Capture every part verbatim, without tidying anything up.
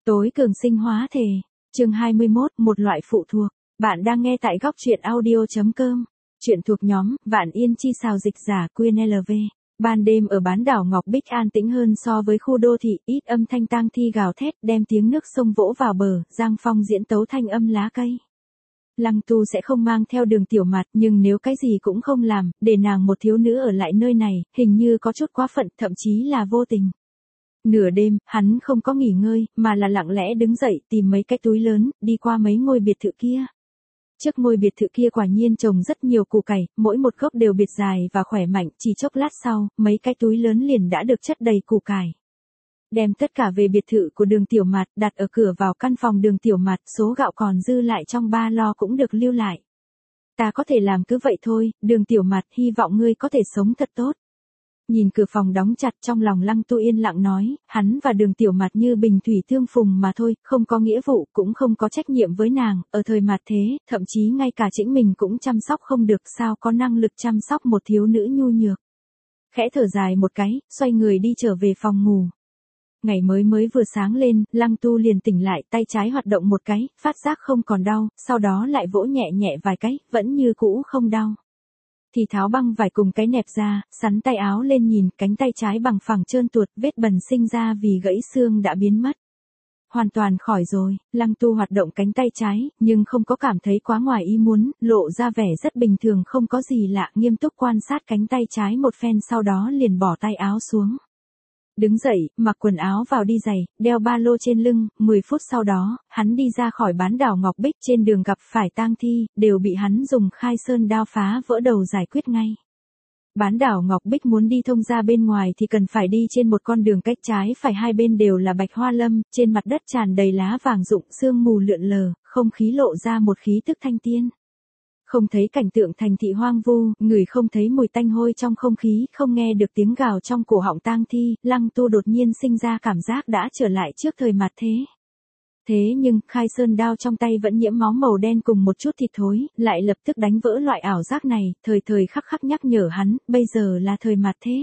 Tối cường sinh hóa thể. Chương hai mươi mốt, một loại phụ thuộc. Bạn đang nghe tại góc truyện audio chấm com. Chuyện thuộc nhóm, Vạn Yên Chi xào dịch giả Quyên lờ vê. Ban đêm ở bán đảo Ngọc Bích an tĩnh hơn so với khu đô thị, ít âm thanh tang thi gào thét đem tiếng nước sông vỗ vào bờ, Giang Phong diễn tấu thanh âm lá cây. Lăng Tu sẽ không mang theo Đường Tiểu Mạt, nhưng nếu cái gì cũng không làm, để nàng một thiếu nữ ở lại nơi này, hình như có chút quá phận, thậm chí là vô tình. Nửa đêm, hắn không có nghỉ ngơi, mà là lặng lẽ đứng dậy tìm mấy cái túi lớn, đi qua mấy ngôi biệt thự kia. Trước ngôi biệt thự kia quả nhiên trồng rất nhiều củ cải, mỗi một gốc đều biệt dài và khỏe mạnh, chỉ chốc lát sau, mấy cái túi lớn liền đã được chất đầy củ cải. Đem tất cả về biệt thự của Đường Tiểu Mạt, đặt ở cửa vào căn phòng Đường Tiểu Mạt, số gạo còn dư lại trong ba lo cũng được lưu lại. Ta có thể làm cứ vậy thôi, Đường Tiểu Mạt, hy vọng ngươi có thể sống thật tốt. Nhìn cửa phòng đóng chặt, trong lòng Lăng Tu yên lặng nói, hắn và Đường Tiểu Mạt như bình thủy tương phùng mà thôi, không có nghĩa vụ, cũng không có trách nhiệm với nàng, ở thời mạt thế, thậm chí ngay cả chính mình cũng chăm sóc không được, sao có năng lực chăm sóc một thiếu nữ nhu nhược. Khẽ thở dài một cái, xoay người đi trở về phòng ngủ. Ngày mới mới vừa sáng lên, Lăng Tu liền tỉnh lại, tay trái hoạt động một cái, phát giác không còn đau, sau đó lại vỗ nhẹ nhẹ vài cái, vẫn như cũ không đau. Thì tháo băng vải cùng cái nẹp ra, sắn tay áo lên nhìn, cánh tay trái bằng phẳng trơn tuột, vết bần sinh ra vì gãy xương đã biến mất. Hoàn toàn khỏi rồi, Lăng Tu hoạt động cánh tay trái, nhưng không có cảm thấy quá ngoài ý muốn, lộ ra vẻ rất bình thường, không có gì lạ, nghiêm túc quan sát cánh tay trái một phen, sau đó liền bỏ tay áo xuống. Đứng dậy, mặc quần áo vào đi giày, đeo ba lô trên lưng, mười phút sau đó, hắn đi ra khỏi bán đảo Ngọc Bích, trên đường gặp phải tang thi, đều bị hắn dùng khai sơn đao phá vỡ đầu giải quyết ngay. Bán đảo Ngọc Bích muốn đi thông ra bên ngoài thì cần phải đi trên một con đường cách trái phải, hai bên đều là bạch hoa lâm, trên mặt đất tràn đầy lá vàng rụng, sương mù lượn lờ, không khí lộ ra một khí tức thanh tiên. Không thấy cảnh tượng thành thị hoang vu, người không thấy mùi tanh hôi trong không khí, không nghe được tiếng gào trong cổ họng tang thi, Lăng Tu đột nhiên sinh ra cảm giác đã trở lại trước thời mạt thế. Thế nhưng, khai sơn đao trong tay vẫn nhiễm máu màu đen cùng một chút thịt thối, lại lập tức đánh vỡ loại ảo giác này, thời thời khắc khắc nhắc nhở hắn, bây giờ là thời mạt thế.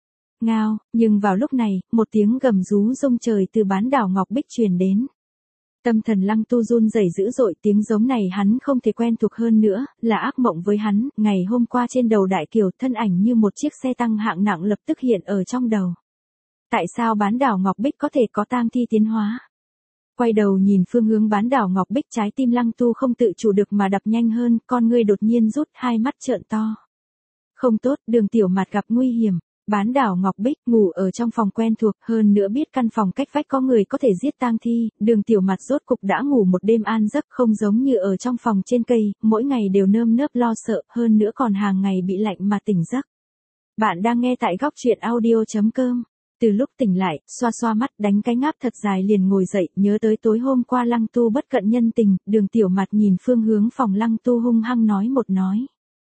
Ngao, nhưng vào lúc này, một tiếng gầm rú rung trời từ bán đảo Ngọc Bích truyền đến. Tâm thần Lăng Tu run rẩy dữ dội, tiếng giống này hắn không thể quen thuộc hơn nữa, là ác mộng với hắn, ngày hôm qua trên đầu Đại Kiều, thân ảnh như một chiếc xe tăng hạng nặng lập tức hiện ở trong đầu. Tại sao bán đảo Ngọc Bích có thể có tang thi tiến hóa? Quay đầu nhìn phương hướng bán đảo Ngọc Bích, trái tim Lăng Tu không tự chủ được mà đập nhanh hơn, con ngươi đột nhiên rút, hai mắt trợn to. Không tốt, Đường Tiểu Mạt gặp nguy hiểm. Bán đảo Ngọc Bích, ngủ ở trong phòng quen thuộc, hơn nữa biết căn phòng cách vách có người có thể giết tang thi, Đường Tiểu Mạt rốt cục đã ngủ một đêm an giấc, không giống như ở trong phòng trên cây, mỗi ngày đều nơm nớp lo sợ, hơn nữa còn hàng ngày bị lạnh mà tỉnh giấc. Bạn đang nghe tại góc truyện audio chấm com. Từ lúc tỉnh lại, xoa xoa mắt, đánh cái ngáp thật dài liền ngồi dậy, nhớ tới tối hôm qua Lăng Tu bất cận nhân tình, Đường Tiểu Mạt nhìn phương hướng phòng Lăng Tu hung hăng nói một nói.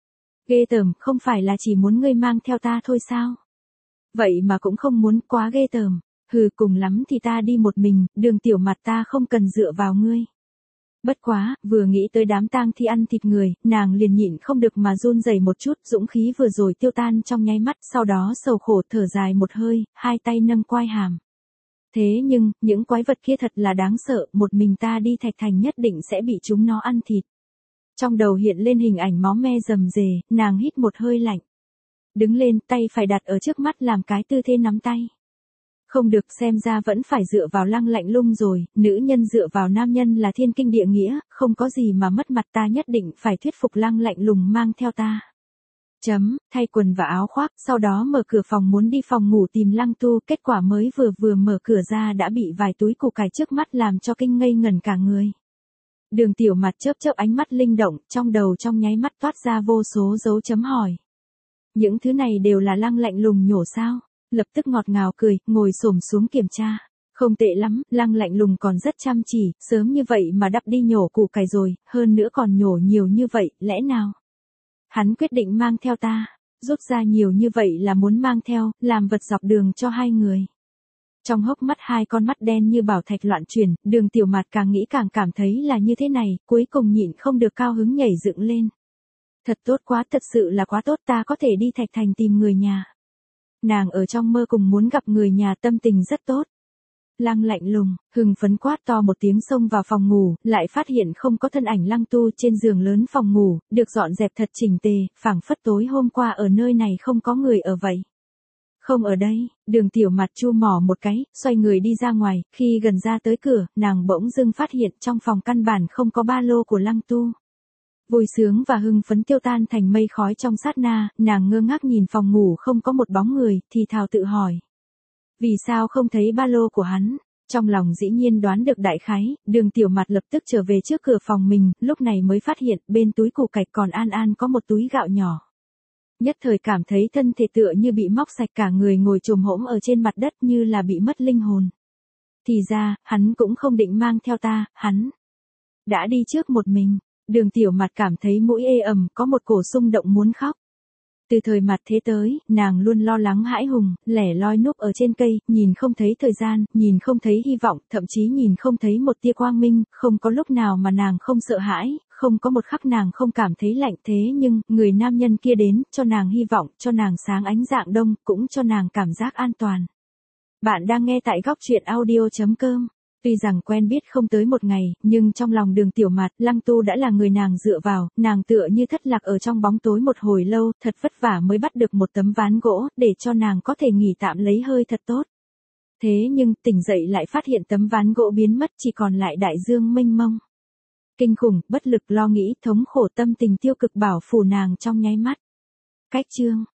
Ghê tởm, không phải là chỉ muốn ngươi mang theo ta thôi sao? Vậy mà cũng không muốn, quá ghê tởm. Hừ, cùng lắm thì ta đi một mình, Đường Tiểu Mạt, ta không cần dựa vào ngươi. Bất quá, vừa nghĩ tới đám tang thi ăn thịt người, nàng liền nhịn không được mà run rẩy một chút, dũng khí vừa rồi tiêu tan trong nháy mắt, sau đó sầu khổ thở dài một hơi, hai tay nâng quai hàm. Thế nhưng, những quái vật kia thật là đáng sợ, một mình ta đi Thạch Thành nhất định sẽ bị chúng nó ăn thịt. Trong đầu hiện lên hình ảnh máu me rầm rề, nàng hít một hơi lạnh. Đứng lên, tay phải đặt ở trước mắt làm cái tư thế nắm tay. Không được, xem ra vẫn phải dựa vào Lăng Lạnh Lung rồi, nữ nhân dựa vào nam nhân là thiên kinh địa nghĩa, không có gì mà mất mặt, ta nhất định phải thuyết phục Lăng Lạnh Lùng mang theo ta. Chấm, thay quần và áo khoác, sau đó mở cửa phòng muốn đi phòng ngủ tìm Lăng Tu, kết quả mới vừa vừa mở cửa ra đã bị vài túi củ cải trước mắt làm cho kinh ngây ngẩn cả người. Đường Tiểu Mạt chớp chớp ánh mắt linh động, trong đầu trong nháy mắt toát ra vô số dấu chấm hỏi. Những thứ này đều là Lăng Lạnh Lùng nhổ sao? Lập tức ngọt ngào cười, ngồi xổm xuống kiểm tra. Không tệ lắm, Lăng Lạnh Lùng còn rất chăm chỉ, sớm như vậy mà đắp đi nhổ củ cải rồi, hơn nữa còn nhổ nhiều như vậy, lẽ nào? Hắn quyết định mang theo ta, rút ra nhiều như vậy là muốn mang theo, làm vật dọc đường cho hai người. Trong hốc mắt hai con mắt đen như bảo thạch loạn chuyển, Đường Tiểu Mạt càng nghĩ càng cảm thấy là như thế này, cuối cùng nhịn không được cao hứng nhảy dựng lên. Thật tốt quá, thật sự là quá tốt, ta có thể đi Thạch Thành tìm người nhà. Nàng ở trong mơ cùng muốn gặp người nhà, tâm tình rất tốt. Lăng lạnh lùng, hưng phấn quát to một tiếng xông vào phòng ngủ, lại phát hiện không có thân ảnh Lăng Tu trên giường lớn phòng ngủ, được dọn dẹp thật chỉnh tề, phảng phất tối hôm qua ở nơi này không có người ở vậy. Không ở đây, Đường Tiểu Mặt chu mỏ một cái, xoay người đi ra ngoài, khi gần ra tới cửa, nàng bỗng dưng phát hiện trong phòng căn bản không có ba lô của Lăng Tu. Vui sướng và hưng phấn tiêu tan thành mây khói trong sát na, nàng ngơ ngác nhìn phòng ngủ không có một bóng người, thì thào tự hỏi. Vì sao không thấy ba lô của hắn? Trong lòng dĩ nhiên đoán được đại khái, Đường Tiểu Mặt lập tức trở về trước cửa phòng mình, lúc này mới phát hiện bên túi củ cải còn an an có một túi gạo nhỏ. Nhất thời cảm thấy thân thể tựa như bị móc sạch, cả người ngồi chồm hỗn ở trên mặt đất như là bị mất linh hồn. Thì ra, hắn cũng không định mang theo ta, hắn đã đi trước một mình. Đường Tiểu Mặt cảm thấy mũi ê ẩm, có một cổ xung động muốn khóc. Từ thời mặt thế tới, nàng luôn lo lắng hãi hùng, lẻ loi núp ở trên cây, nhìn không thấy thời gian, nhìn không thấy hy vọng, thậm chí nhìn không thấy một tia quang minh, không có lúc nào mà nàng không sợ hãi, không có một khắc nàng không cảm thấy lạnh. Thế nhưng, người nam nhân kia đến, cho nàng hy vọng, cho nàng sáng ánh dạng đông, cũng cho nàng cảm giác an toàn. Bạn đang nghe tại góc truyện audio chấm com. Tuy rằng quen biết không tới một ngày, nhưng trong lòng Đường Tiểu Mặt, Lăng Tu đã là người nàng dựa vào, nàng tựa như thất lạc ở trong bóng tối một hồi lâu, thật vất vả mới bắt được một tấm ván gỗ, để cho nàng có thể nghỉ tạm lấy hơi thật tốt. Thế nhưng, tỉnh dậy lại phát hiện tấm ván gỗ biến mất, chỉ còn lại đại dương mênh mông. Kinh khủng, bất lực, lo nghĩ, thống khổ, tâm tình tiêu cực bảo phủ nàng trong nháy mắt. Cách chương